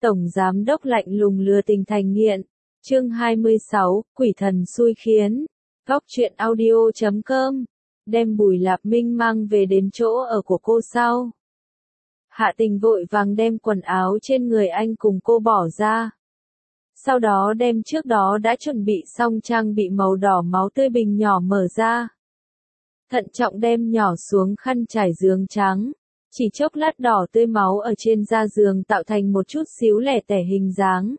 Tổng giám đốc lạnh lùng lừa tình thành nghiện. Chương 26, quỷ thần xui khiến. Góc truyện audio.com. Đem Bùi Lạp Minh mang về đến chỗ ở của cô sau. Hạ Tình vội vàng đem quần áo trên người anh cùng cô bỏ ra. Sau đó đem trước đó đã chuẩn bị xong trang bị màu đỏ máu tươi bình nhỏ mở ra. Thận trọng đem nhỏ xuống khăn trải giường trắng. Chỉ chốc lát đỏ tươi máu ở trên da giường tạo thành một chút xíu lẻ tẻ hình dáng.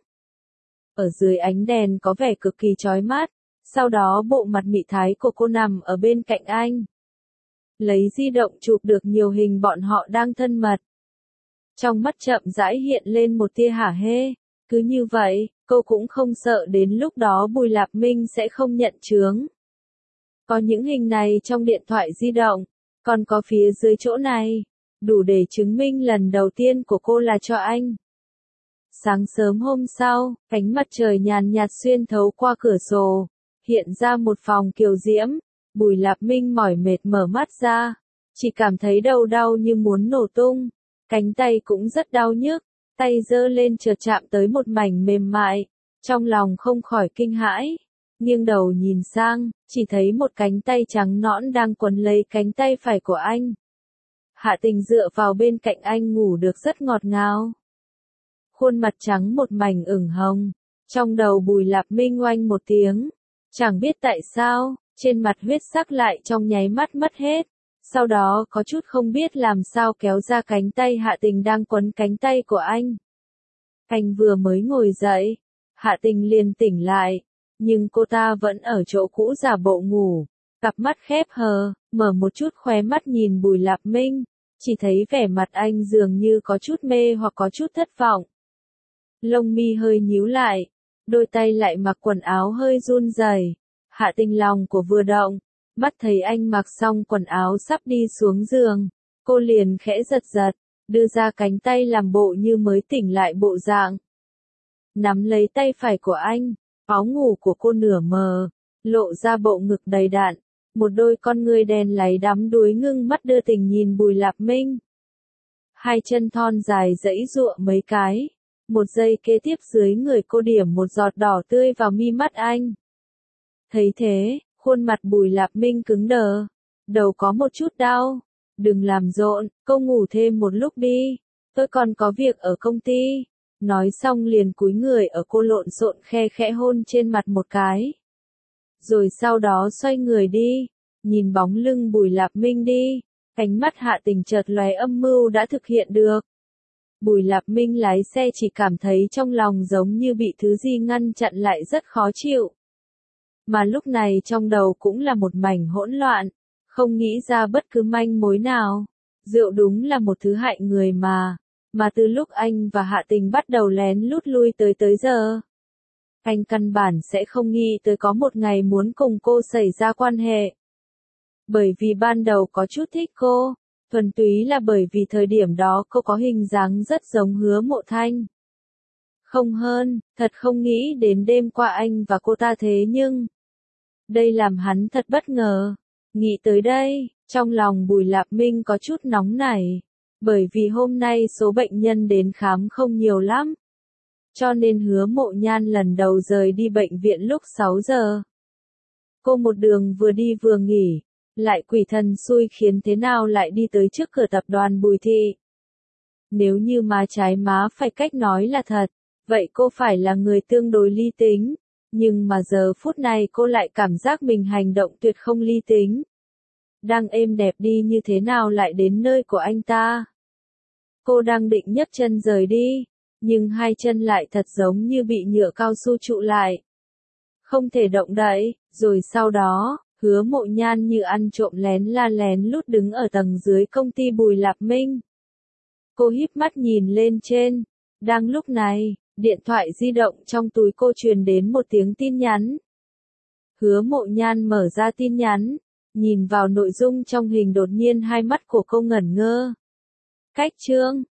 Ở dưới ánh đèn có vẻ cực kỳ chói mắt. Sau đó bộ mặt mị thái của cô nằm ở bên cạnh anh. Lấy di động chụp được nhiều hình bọn họ đang thân mật. Trong mắt chậm rãi hiện lên một tia hả hê. Cứ như vậy, cô cũng không sợ đến lúc đó Bùi Lạp Minh sẽ không nhận chướng. Có những hình này trong điện thoại di động, còn có phía dưới chỗ này, đủ để chứng minh lần đầu tiên của cô là cho anh. Sáng sớm hôm sau, ánh mặt trời nhàn nhạt xuyên thấu qua cửa sổ, hiện ra một phòng kiều diễm. Bùi Lạp Minh mỏi mệt mở mắt ra, chỉ cảm thấy đầu đau như muốn nổ tung, cánh tay cũng rất đau nhức, tay giơ lên chợt chạm tới một mảnh mềm mại, trong lòng không khỏi kinh hãi, nghiêng đầu nhìn sang, chỉ thấy một cánh tay trắng nõn đang quấn lấy cánh tay phải của anh. Hạ Tình dựa vào bên cạnh anh ngủ được rất ngọt ngào. Khuôn mặt trắng một mảnh ửng hồng, trong đầu Bùi Lạp Minh oanh một tiếng, chẳng biết tại sao, trên mặt huyết sắc lại trong nháy mắt mất hết, sau đó có chút không biết làm sao kéo ra cánh tay Hạ Tình đang quấn cánh tay của anh. Anh vừa mới ngồi dậy, Hạ Tình liền tỉnh lại, nhưng cô ta vẫn ở chỗ cũ giả bộ ngủ, cặp mắt khép hờ, mở một chút khóe mắt nhìn Bùi Lạp Minh, chỉ thấy vẻ mặt anh dường như có chút mê hoặc có chút thất vọng. Lông mi hơi nhíu lại, đôi tay lại mặc quần áo hơi run rẩy. Hạ Tình lòng của vừa động, mắt thấy anh mặc xong quần áo sắp đi xuống giường, cô liền khẽ giật giật, đưa ra cánh tay làm bộ như mới tỉnh lại bộ dạng. Nắm lấy tay phải của anh, áo ngủ của cô nửa mờ, lộ ra bộ ngực đầy đặn, một đôi con ngươi đen láy đắm đuối ngưng mắt đưa tình nhìn Bùi Lạp Minh. Hai chân thon dài giãy giụa mấy cái, một giây kế tiếp dưới người cô điểm một giọt đỏ tươi vào mi mắt anh. Thấy thế, khuôn mặt Bùi Lạp Minh cứng đờ, đầu có một chút đau. Đừng làm rộn, cô ngủ thêm một lúc đi, tôi còn có việc ở công ty. Nói xong liền cúi người ở cô lộn xộn khe khẽ hôn trên mặt một cái. Rồi sau đó xoay người đi, nhìn bóng lưng Bùi Lạp Minh đi, ánh mắt Hạ Tình chợt lóe âm mưu đã thực hiện được. Bùi Lạp Minh lái xe chỉ cảm thấy trong lòng giống như bị thứ gì ngăn chặn lại rất khó chịu. Mà lúc này trong đầu cũng là một mảnh hỗn loạn, không nghĩ ra bất cứ manh mối nào. Rượu đúng là một thứ hại người mà từ lúc anh và Hạ Tình bắt đầu lén lút lui tới giờ. Anh căn bản sẽ không nghĩ tới có một ngày muốn cùng cô xảy ra quan hệ. Bởi vì ban đầu có chút thích cô, thuần túy là bởi vì thời điểm đó cô có hình dáng rất giống Hứa Mộ Thanh. Không hơn, thật không nghĩ đến đêm qua anh và cô ta thế nhưng... Đây làm hắn thật bất ngờ. Nghĩ tới đây, trong lòng Bùi Lạp Minh có chút nóng nảy. Bởi vì hôm nay số bệnh nhân đến khám không nhiều lắm. Cho nên Hứa Mộ Nhan lần đầu rời đi bệnh viện lúc 6 giờ. Cô một đường vừa đi vừa nghỉ, lại quỷ thần xui khiến thế nào lại đi tới trước cửa tập đoàn Bùi Thị. Nếu như má trái má phải cách nói là thật, vậy cô phải là người tương đối lý tính. Nhưng mà giờ phút này cô lại cảm giác mình hành động tuyệt không lý tính. Đang êm đẹp đi như thế nào lại đến nơi của anh ta. Cô đang định nhấc chân rời đi, nhưng hai chân lại thật giống như bị nhựa cao su trụ lại. Không thể động đậy, rồi sau đó, Hứa Mộ Nhan như ăn trộm lén lút đứng ở tầng dưới công ty Bùi Lạp Minh. Cô híp mắt nhìn lên trên, đang lúc này, điện thoại di động trong túi cô truyền đến một tiếng tin nhắn. Hứa Mộ Nhan mở ra tin nhắn, nhìn vào nội dung trong hình đột nhiên hai mắt của cô ngẩn ngơ. Cách chương,